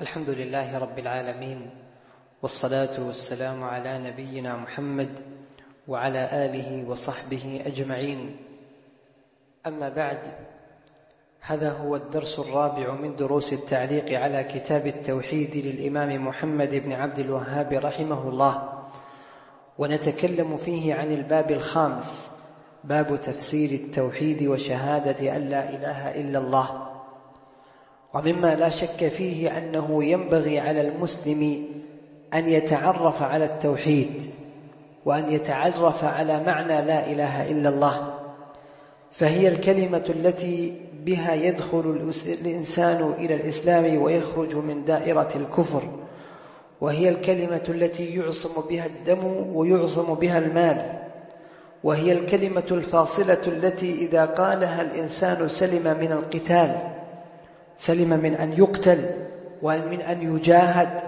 الحمد لله رب العالمين، والصلاة والسلام على نبينا محمد وعلى آله وصحبه أجمعين. أما بعد، هذا هو الدرس الرابع من دروس التعليق على كتاب التوحيد للإمام محمد بن عبد الوهاب رحمه الله، ونتكلم فيه عن الباب الخامس، باب تفسير التوحيد وشهادة أن لا إله إلا الله. ومما لا شك فيه أنه ينبغي على المسلم أن يتعرف على التوحيد، وأن يتعرف على معنى لا إله إلا الله، فهي الكلمة التي بها يدخل الإنسان إلى الإسلام ويخرج من دائرة الكفر، وهي الكلمة التي يعصم بها الدم ويعصم بها المال، وهي الكلمة الفاصلة التي إذا قالها الإنسان سلم من القتال، سلم من أن يقتل ومن أن يجاهد.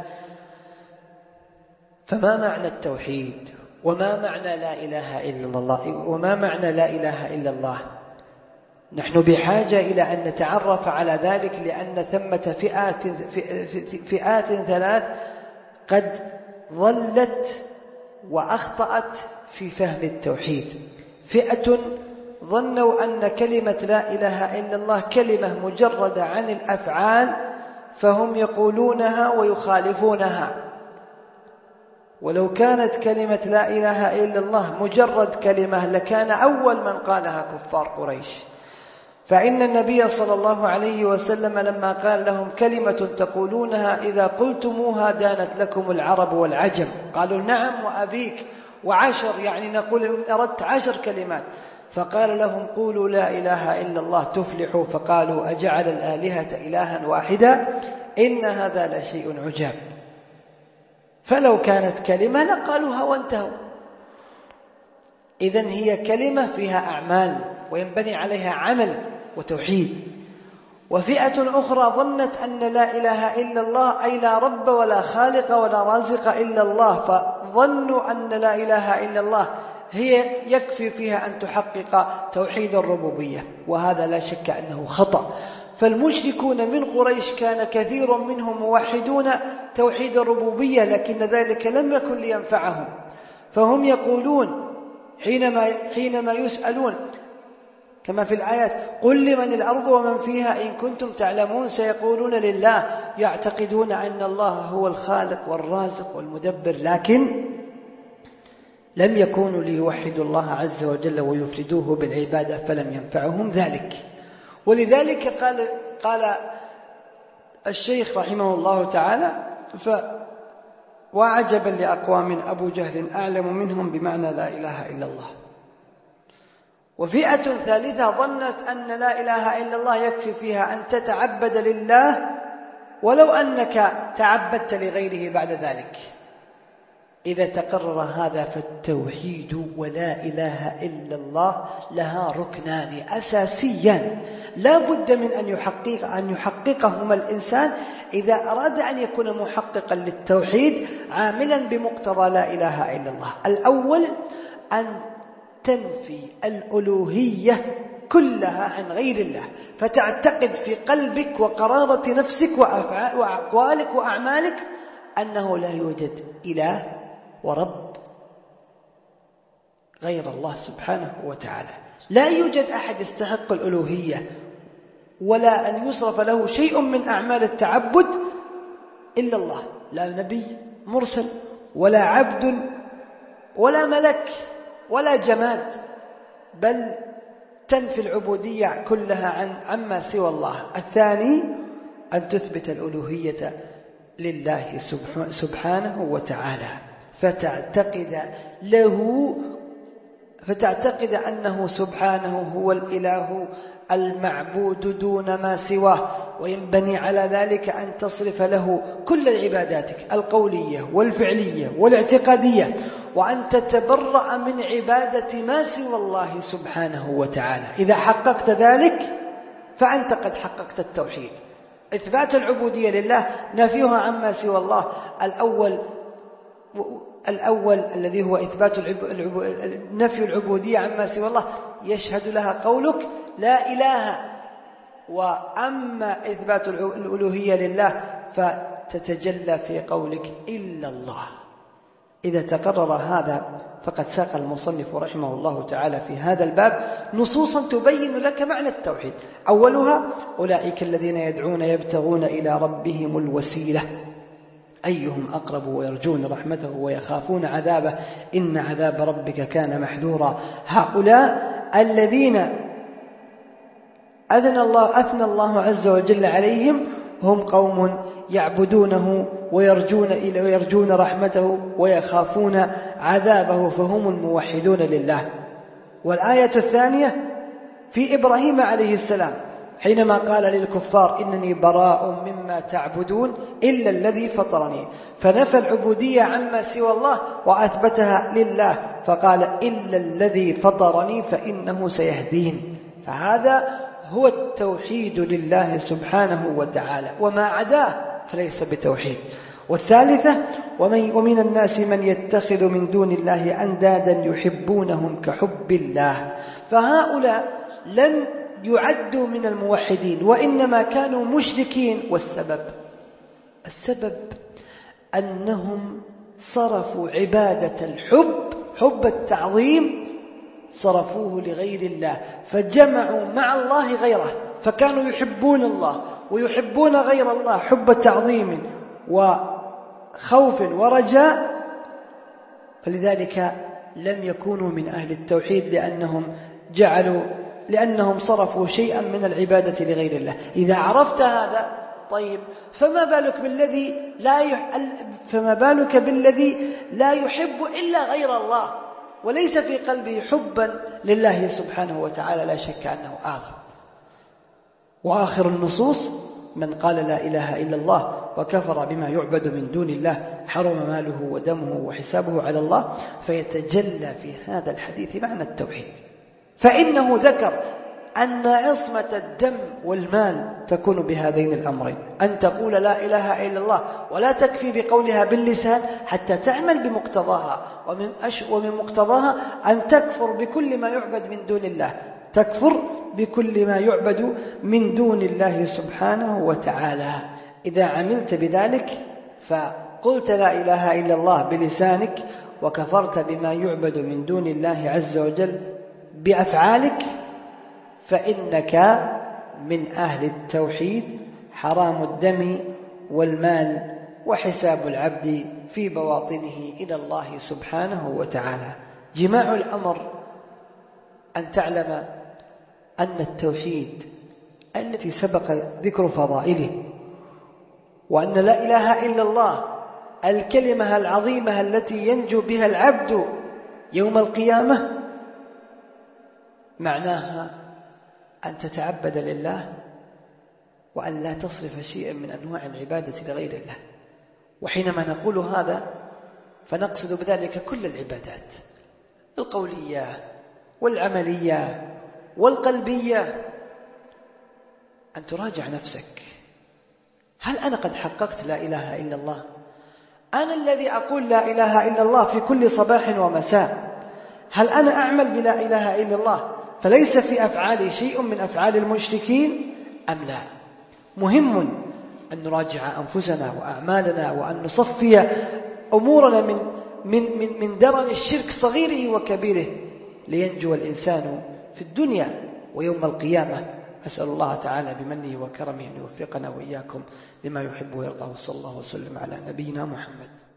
فما معنى التوحيد؟ وما معنى لا إله إلا الله؟ وما معنى لا إله إلا الله؟ نحن بحاجة إلى أن نتعرف على ذلك، لأن ثمة فئات ثلاث قد ضلت وأخطأت في فهم التوحيد. فئة ظنوا أن كلمة لا إله إلا الله كلمة مجردة عن الأفعال، فهم يقولونها ويخالفونها. ولو كانت كلمة لا إله إلا الله مجرد كلمة لكان أول من قالها كفار قريش، فإن النبي صلى الله عليه وسلم لما قال لهم كلمة تقولونها إذا قلتموها دانت لكم العرب والعجم، قالوا نعم وأبيك وعشر، يعني نقول أردت 10 كلمات، فقال لهم قولوا لا إله إلا الله تفلحوا، فقالوا أجعل الآلهة إلها واحدا إن هذا لشيء عجاب. فلو كانت كلمة لقالوها وانتهوا. إذن هي كلمة فيها أعمال وينبني عليها عمل وتوحيد. وفئة أخرى ظنت أن لا إله إلا الله أي لا رب ولا خالق ولا رازق إلا الله، فظنوا أن لا إله إلا الله هي يكفي فيها أن تحقق توحيد الربوبية، وهذا لا شك أنه خطأ. فالمشركون من قريش كان كثير منهم موحدون توحيد الربوبية، لكن ذلك لم يكن لينفعهم، فهم يقولون حينما يسألون كما في الآيات قل لمن الأرض ومن فيها إن كنتم تعلمون سيقولون لله، يعتقدون أن الله هو الخالق والرازق والمدبر، لكن لم يكونوا ليوحدوا الله عز وجل ويفردوه بالعبادة، فلم ينفعهم ذلك. ولذلك قال الشيخ رحمه الله تعالى وعجبا لأقوام أبو جهل أعلم منهم بمعنى لا إله إلا الله. وفئة ثالثة ظنت أن لا إله إلا الله يكفي فيها أن تتعبد لله ولو أنك تعبدت لغيره بعد ذلك. إذا تقرر هذا فالتوحيد ولا إله إلا الله لها ركنان أساسيان لا بد من أن يحققهما الإنسان إذا أراد أن يكون محققا للتوحيد عاملا بمقتضى لا إله إلا الله. الأول أن تنفي الألوهية كلها عن غير الله، فتعتقد في قلبك وقرارة نفسك وأقوالك وأعمالك أنه لا يوجد إله ورب غير الله سبحانه وتعالى، لا يوجد أحد يستحق الألوهية ولا أن يصرف له شيء من أعمال التعبد إلا الله، لا نبي مرسل ولا عبد ولا ملك ولا جماد، بل تنفي العبودية كلها عما سوى الله. الثاني أن تثبت الألوهية لله سبحانه وتعالى، فتعتقد أنه سبحانه هو الإله المعبود دون ما سواه، وينبني على ذلك أن تصرف له كل عباداتك القولية والفعلية والاعتقادية، وأن تتبرأ من عبادة ما سوى الله سبحانه وتعالى. إذا حققت ذلك فأنت قد حققت التوحيد. إثبات العبودية لله، نفيها عما سوى الله. الأول الذي هو إثبات نفي العبودية عما سوى الله يشهد لها قولك لا إله، وأما إثبات الألوهية لله تتجلى في قولك إلا الله. إذا تقرر هذا فقد ساق المصنف رحمه الله تعالى في هذا الباب نصوصا تبين لك معنى التوحيد. أولها أولئك الذين يدعون يبتغون إلى ربهم الوسيلة أيهم أقرب ويرجون رحمته ويخافون عذابه إن عذاب ربك كان محذورا. هؤلاء الذين أثنى الله عز وجل عليهم هم قوم يعبدونه ويرجون رحمته ويخافون عذابه، فهم الموحدون لله. والآية الثانية في إبراهيم عليه السلام حينما قال للكفار إنني براء مما تعبدون إلا الذي فطرني، فنفى العبودية عما سوى الله وأثبتها لله، فقال إلا الذي فطرني فإنه سيهدين. فهذا هو التوحيد لله سبحانه وتعالى، وما عداه فليس بتوحيد. والثالثة ومن الناس من يتخذ من دون الله أندادا يحبونهم كحب الله، فهؤلاء لم يعدوا من الموحدين وإنما كانوا مشركين. السبب أنهم صرفوا عبادة حب التعظيم صرفوه لغير الله، فجمعوا مع الله غيره، فكانوا يحبون الله ويحبون غير الله حب تعظيم وخوف ورجاء، فلذلك لم يكونوا من أهل التوحيد لأنهم صرفوا شيئا من العبادة لغير الله. إذا عرفت هذا طيب فما بالك بالذي لا يحب إلا غير الله وليس في قلبه حبا لله سبحانه وتعالى، لا شك أنه أعظم. وآخر النصوص من قال لا إله إلا الله وكفر بما يعبد من دون الله حرم ماله ودمه وحسابه على الله، فيتجلى في هذا الحديث معنى التوحيد، فإنه ذكر أن عصمة الدم والمال تكون بهذين الأمرين، أن تقول لا إله إلا الله ولا تكفي بقولها باللسان حتى تعمل بمقتضاها، ومن مقتضاها أن تكفر بكل ما يعبد من دون الله، تكفر بكل ما يعبد من دون الله سبحانه وتعالى. إذا عملت بذلك فقلت لا إله إلا الله بلسانك وكفرت بما يعبد من دون الله عز وجل بأفعالك، فإنك من أهل التوحيد. حرام الدم والمال وحساب العبد في بواطنه إلى الله سبحانه وتعالى. جماع الأمر أن تعلم أن التوحيد التي سبق ذكر فضائله، وأن لا إله إلا الله الكلمة العظيمة التي ينجو بها العبد يوم القيامة، معناها أن تتعبد لله وأن لا تصرف شيئا من أنواع العبادة لغير الله. وحينما نقول هذا فنقصد بذلك كل العبادات القولية والعملية والقلبية. أن تراجع نفسك، هل أنا قد حققت لا إله إلا الله؟ أنا الذي أقول لا إله إلا الله في كل صباح ومساء، هل أنا أعمل بلا إله إلا الله فليس في أفعالي شيء من أفعال المشركين أم لا؟ مهم أن نراجع أنفسنا وأعمالنا، وأن نصفي أمورنا من درن الشرك صغيره وكبيره، لينجو الإنسان في الدنيا ويوم القيامة. أسأل الله تعالى بمنه وكرمه أن يوفقنا وإياكم لما يحب ويرضى، صلى الله وسلم على نبينا محمد.